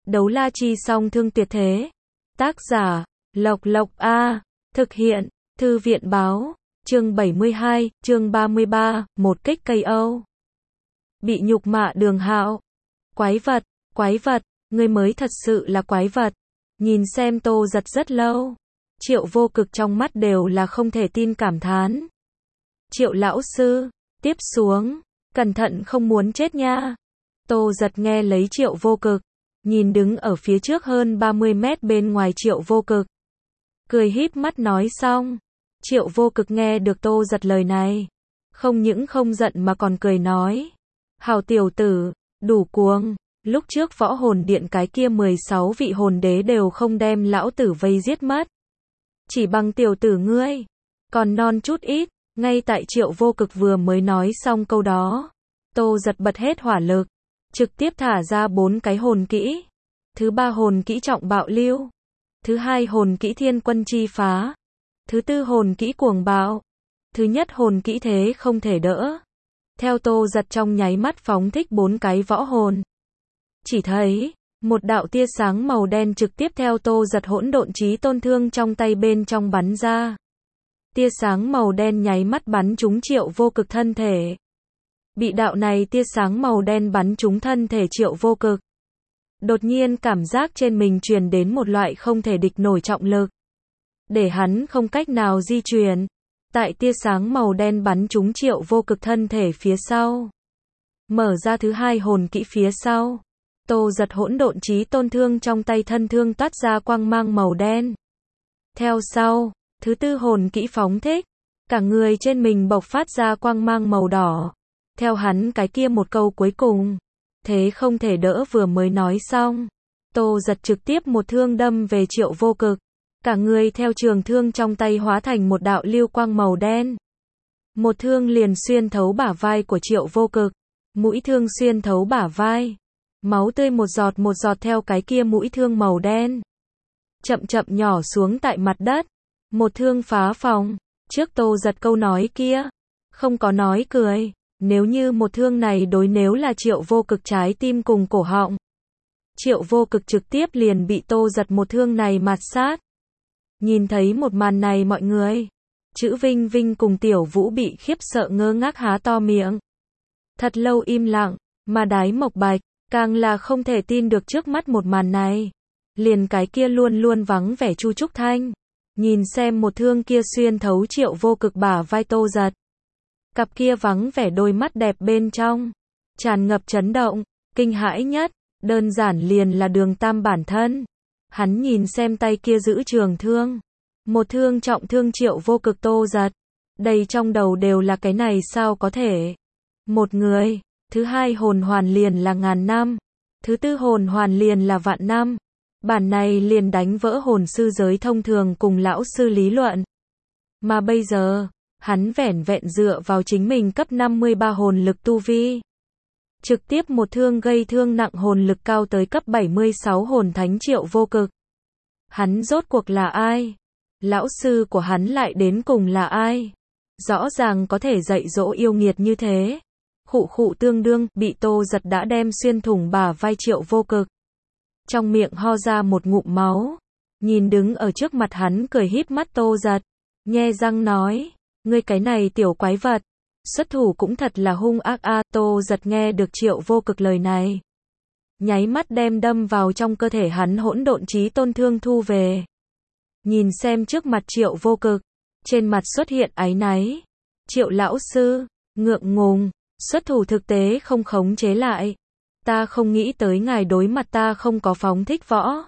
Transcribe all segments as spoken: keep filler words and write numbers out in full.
Đấu la chi song thương tuyệt thế. Tác giả, Lộc Lộc A. Thực hiện, Thư viện báo. Chương bảy mươi hai, chương ba mươi ba, một kích ca o. Bị nhục mạ Đường Hạo. Quái vật, quái vật, ngươi mới thật sự là quái vật. Nhìn xem Tô Giật rất lâu. Triệu Vô Cực trong mắt đều là không thể tin cảm thán. Triệu lão sư, tiếp xuống, cẩn thận không muốn chết nha. Tô Giật nghe lấy Triệu Vô Cực, nhìn đứng ở phía trước hơn ba mươi mét bên ngoài Triệu Vô Cực. Cười híp mắt nói xong. Triệu Vô Cực nghe được Tô Giật lời này, không những không giận mà còn cười nói. Hào tiểu tử, đủ cuồng, lúc trước võ hồn điện cái kia mười sáu vị hồn đế đều không đem lão tử vây giết mất. Chỉ bằng tiểu tử ngươi, còn non chút ít. Ngay tại Triệu Vô Cực vừa mới nói xong câu đó, Tô Giật bật hết hỏa lực, trực tiếp thả ra bốn cái hồn kỹ. Thứ ba hồn kỹ trọng bạo lưu, thứ hai hồn kỹ thiên quân chi phá, thứ tư hồn kỹ cuồng bạo, thứ nhất hồn kỹ thế không thể đỡ. Theo Tô Giật trong nháy mắt phóng thích bốn cái võ hồn, chỉ thấy một đạo tia sáng màu đen trực tiếp theo Tô Giật hỗn độn chí tôn thương trong tay bên trong bắn ra. Tia sáng màu đen nháy mắt bắn trúng Triệu Vô Cực thân thể. Bị đạo này tia sáng màu đen bắn trúng thân thể Triệu Vô Cực, đột nhiên cảm giác trên mình truyền đến một loại không thể địch nổi trọng lực, để hắn không cách nào di chuyển. Tại tia sáng màu đen bắn trúng Triệu Vô Cực thân thể phía sau, mở ra thứ hai hồn kỹ phía sau, Tô Giật hỗn độn chí tôn thương trong tay thân thương toát ra quang mang màu đen. Theo sau, thứ tư hồn kỹ phóng thích, cả người trên mình bộc phát ra quang mang màu đỏ. Theo hắn cái kia một câu cuối cùng, thế không thể đỡ vừa mới nói xong, Tô Giật trực tiếp một thương đâm về Triệu Vô Cực. Cả người theo trường thương trong tay hóa thành một đạo lưu quang màu đen. Một thương liền xuyên thấu bả vai của Triệu Vô Cực. Mũi thương xuyên thấu bả vai. Máu tươi một giọt một giọt theo cái kia mũi thương màu đen, chậm chậm nhỏ xuống tại mặt đất. Một thương phá phòng. Trước Tô Giật câu nói kia, không có nói cười. Nếu như một thương này đối nếu là Triệu Vô Cực trái tim cùng cổ họng, Triệu Vô Cực trực tiếp liền bị Tô Giật một thương này mạt sát. Nhìn thấy một màn này mọi người, Chữ Vinh Vinh cùng Tiểu Vũ bị khiếp sợ ngơ ngác há to miệng. Thật lâu im lặng, mà Đái Mộc Bạch càng là không thể tin được trước mắt một màn này. Liền cái kia luôn luôn vắng vẻ Chu Trúc Thanh, nhìn xem một thương kia xuyên thấu Triệu Vô Cực bả vai Tô Giật. Cặp kia vắng vẻ đôi mắt đẹp bên trong, tràn ngập chấn động, kinh hãi nhất, đơn giản liền là Đường Tam bản thân. Hắn nhìn xem tay kia giữ trường thương, một thương trọng thương Triệu Vô Cực Tô Giật. Đầy trong đầu đều là cái này sao có thể. Một người, thứ hai hồn hoàn liền là ngàn năm, thứ tư hồn hoàn liền là vạn năm. Bản này liền đánh vỡ hồn sư giới thông thường cùng lão sư lý luận. Mà bây giờ, hắn vẻn vẹn dựa vào chính mình cấp năm mươi ba hồn lực tu vi, trực tiếp một thương gây thương nặng hồn lực cao tới cấp bảy mươi sáu hồn thánh Triệu Vô Cực. Hắn rốt cuộc là ai? Lão sư của hắn lại đến cùng là ai? Rõ ràng có thể dạy dỗ yêu nghiệt như thế. Khụ khụ tương đương, bị Tô Giật đã đem xuyên thủng bả vai Triệu Vô Cực. Trong miệng ho ra một ngụm máu. Nhìn đứng ở trước mặt hắn cười híp mắt Tô Giật, nhe răng nói, ngươi cái này tiểu quái vật, xuất thủ cũng thật là hung ác a. Tô Giật nghe được Triệu Vô Cực lời này, nháy mắt đem đâm vào trong cơ thể hắn hỗn độn chí tôn thương thu về. Nhìn xem trước mặt Triệu Vô Cực, trên mặt xuất hiện áy náy. Triệu lão sư, ngượng ngùng, xuất thủ thực tế không khống chế lại. Ta không nghĩ tới ngài đối mặt ta không có phóng thích võ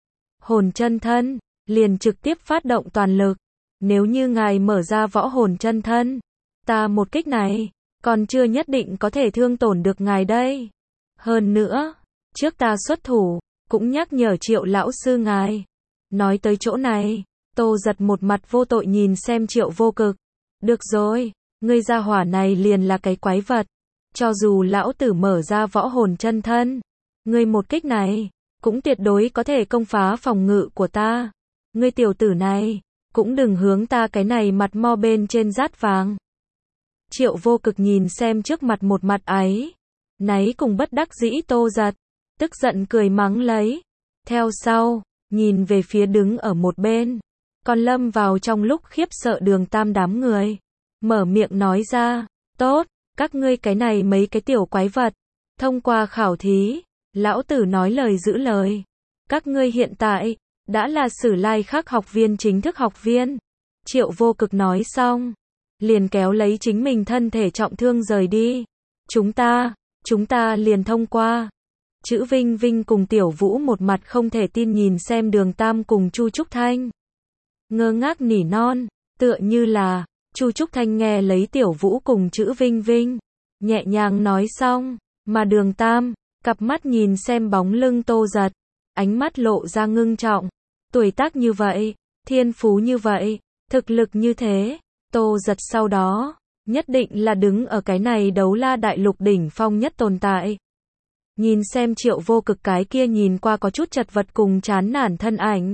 hồn chân thân, liền trực tiếp phát động toàn lực. Nếu như ngài mở ra võ hồn chân thân, ta một kích này, còn chưa nhất định có thể thương tổn được ngài đây. Hơn nữa, trước ta xuất thủ, cũng nhắc nhở Triệu lão sư ngài. Nói tới chỗ này, Tô Giật một mặt vô tội nhìn xem Triệu Vô Cực. Được rồi, ngươi gia hỏa này liền là cái quái vật. Cho dù lão tử mở ra võ hồn chân thân, ngươi một kích này, cũng tuyệt đối có thể công phá phòng ngự của ta. Ngươi tiểu tử này, cũng đừng hướng ta cái này mặt mo bên trên rát vàng. Triệu Vô Cực nhìn xem trước mặt một mặt áy náy cùng bất đắc dĩ Tô Giật, tức giận cười mắng lấy, theo sau, nhìn về phía đứng ở một bên, còn lâm vào trong lúc khiếp sợ Đường Tam đám người. Mở miệng nói ra, tốt, các ngươi cái này mấy cái tiểu quái vật, thông qua khảo thí, lão tử nói lời giữ lời. Các ngươi hiện tại, đã là Sử Lai Khắc học viên chính thức học viên. Triệu Vô Cực nói xong, liền kéo lấy chính mình thân thể trọng thương rời đi. Chúng ta, chúng ta liền thông qua. Chữ Vinh Vinh cùng Tiểu Vũ một mặt không thể tin nhìn xem Đường Tam cùng Chu Trúc Thanh. Ngơ ngác nỉ non, tựa như là, Chu Trúc Thanh nghe lấy Tiểu Vũ cùng chữ Vinh Vinh, nhẹ nhàng nói xong, mà Đường Tam, cặp mắt nhìn xem bóng lưng Tô Giật, ánh mắt lộ ra ngưng trọng. Tuổi tác như vậy, thiên phú như vậy, thực lực như thế, Tô Giật sau đó, nhất định là đứng ở cái này Đấu La Đại Lục đỉnh phong nhất tồn tại. Nhìn xem Triệu Vô Cực cái kia nhìn qua có chút chật vật cùng chán nản thân ảnh.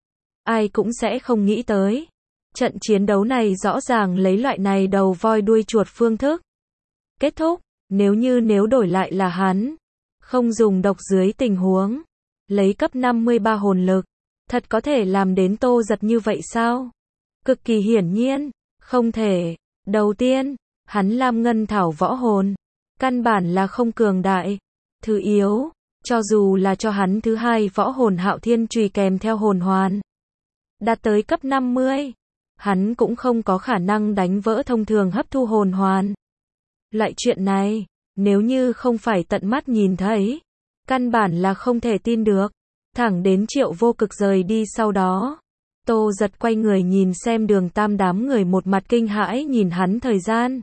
Ai cũng sẽ không nghĩ tới. Trận chiến đấu này rõ ràng lấy loại này đầu voi đuôi chuột phương thức. Kết thúc, nếu như nếu đổi lại là hắn, không dùng độc dưới tình huống, lấy cấp năm mươi ba hồn lực, thật có thể làm đến Tô Giật như vậy sao? Cực kỳ hiển nhiên, không thể. Đầu tiên, hắn Lam Ngân Thảo võ hồn, căn bản là không cường đại. Thứ yếu, cho dù là cho hắn thứ hai võ hồn Hạo Thiên Chùy kèm theo hồn hoàn, đạt tới cấp năm mươi, hắn cũng không có khả năng đánh vỡ thông thường hấp thu hồn hoàn. Loại chuyện này, nếu như không phải tận mắt nhìn thấy, căn bản là không thể tin được. Thẳng đến Triệu Vô Cực rời đi sau đó, Tô Giật quay người nhìn xem Đường Tam đám người một mặt kinh hãi nhìn hắn thời gian.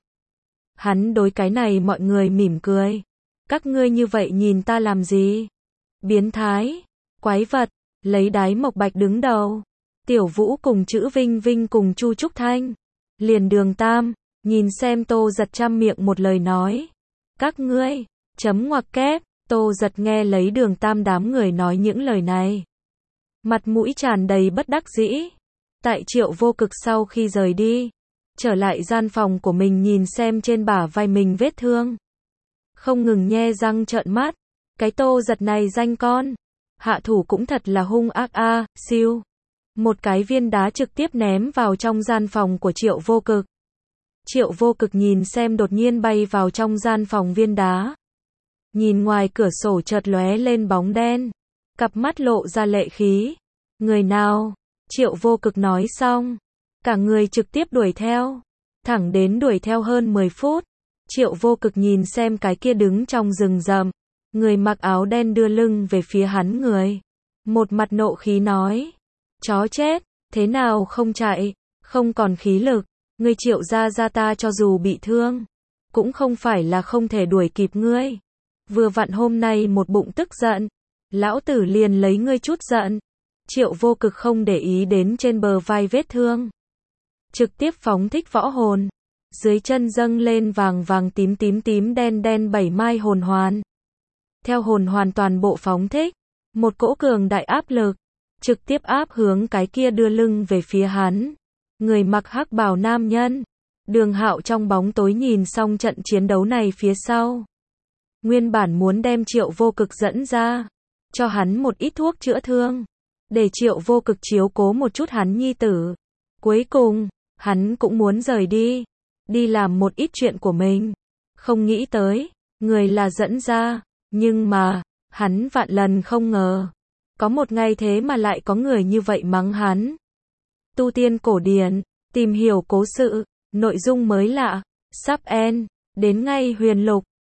Hắn đối cái này mọi người mỉm cười. Các ngươi như vậy nhìn ta làm gì? Biến thái, quái vật, lấy Đái Mộc Bạch đứng đầu. Tiểu Vũ cùng chữ Vinh Vinh cùng Chu Trúc Thanh. Liền Đường Tam, nhìn xem Tô Giật trăm miệng một lời nói. Các ngươi, chấm ngoặc kép, Tô Giật nghe lấy Đường Tam đám người nói những lời này. Mặt mũi tràn đầy bất đắc dĩ. Tại Triệu Vô Cực sau khi rời đi, trở lại gian phòng của mình nhìn xem trên bả vai mình vết thương. Không ngừng nhe răng trợn mắt. Cái Tô Giật này danh con. Hạ thủ cũng thật là hung ác a, à, siêu. Một cái viên đá trực tiếp ném vào trong gian phòng của Triệu Vô Cực. Triệu Vô Cực nhìn xem đột nhiên bay vào trong gian phòng viên đá. Nhìn ngoài cửa sổ chợt lóe lên bóng đen. Cặp mắt lộ ra lệ khí. Người nào? Triệu Vô Cực nói xong. Cả người trực tiếp đuổi theo. Thẳng đến đuổi theo hơn mười phút. Triệu Vô Cực nhìn xem cái kia đứng trong rừng rậm. Người mặc áo đen đưa lưng về phía hắn người. Một mặt nộ khí nói. Chó chết, thế nào không chạy, không còn khí lực. Ngươi Triệu gia gia ta cho dù bị thương, cũng không phải là không thể đuổi kịp ngươi. Vừa vặn hôm nay một bụng tức giận, lão tử liền lấy ngươi chút giận. Triệu Vô Cực không để ý đến trên bờ vai vết thương. Trực tiếp phóng thích võ hồn. Dưới chân dâng lên vàng vàng tím tím tím đen đen bảy mai hồn hoàn. Theo hồn hoàn toàn bộ phóng thích, một cỗ cường đại áp lực, trực tiếp áp hướng cái kia đưa lưng về phía hắn. Người mặc hắc bào nam nhân. Đường Hạo trong bóng tối nhìn xong trận chiến đấu này phía sau. Nguyên bản muốn đem Triệu Vô Cực dẫn ra, cho hắn một ít thuốc chữa thương, để Triệu Vô Cực chiếu cố một chút hắn nhi tử. Cuối cùng, hắn cũng muốn rời đi, đi làm một ít chuyện của mình. Không nghĩ tới, người là dẫn ra, nhưng mà, hắn vạn lần không ngờ. Có một ngày thế mà lại có người như vậy mắng hắn. Tu tiên cổ điển, tìm hiểu cố sự, nội dung mới lạ, sắp end, đến ngay huyền lục.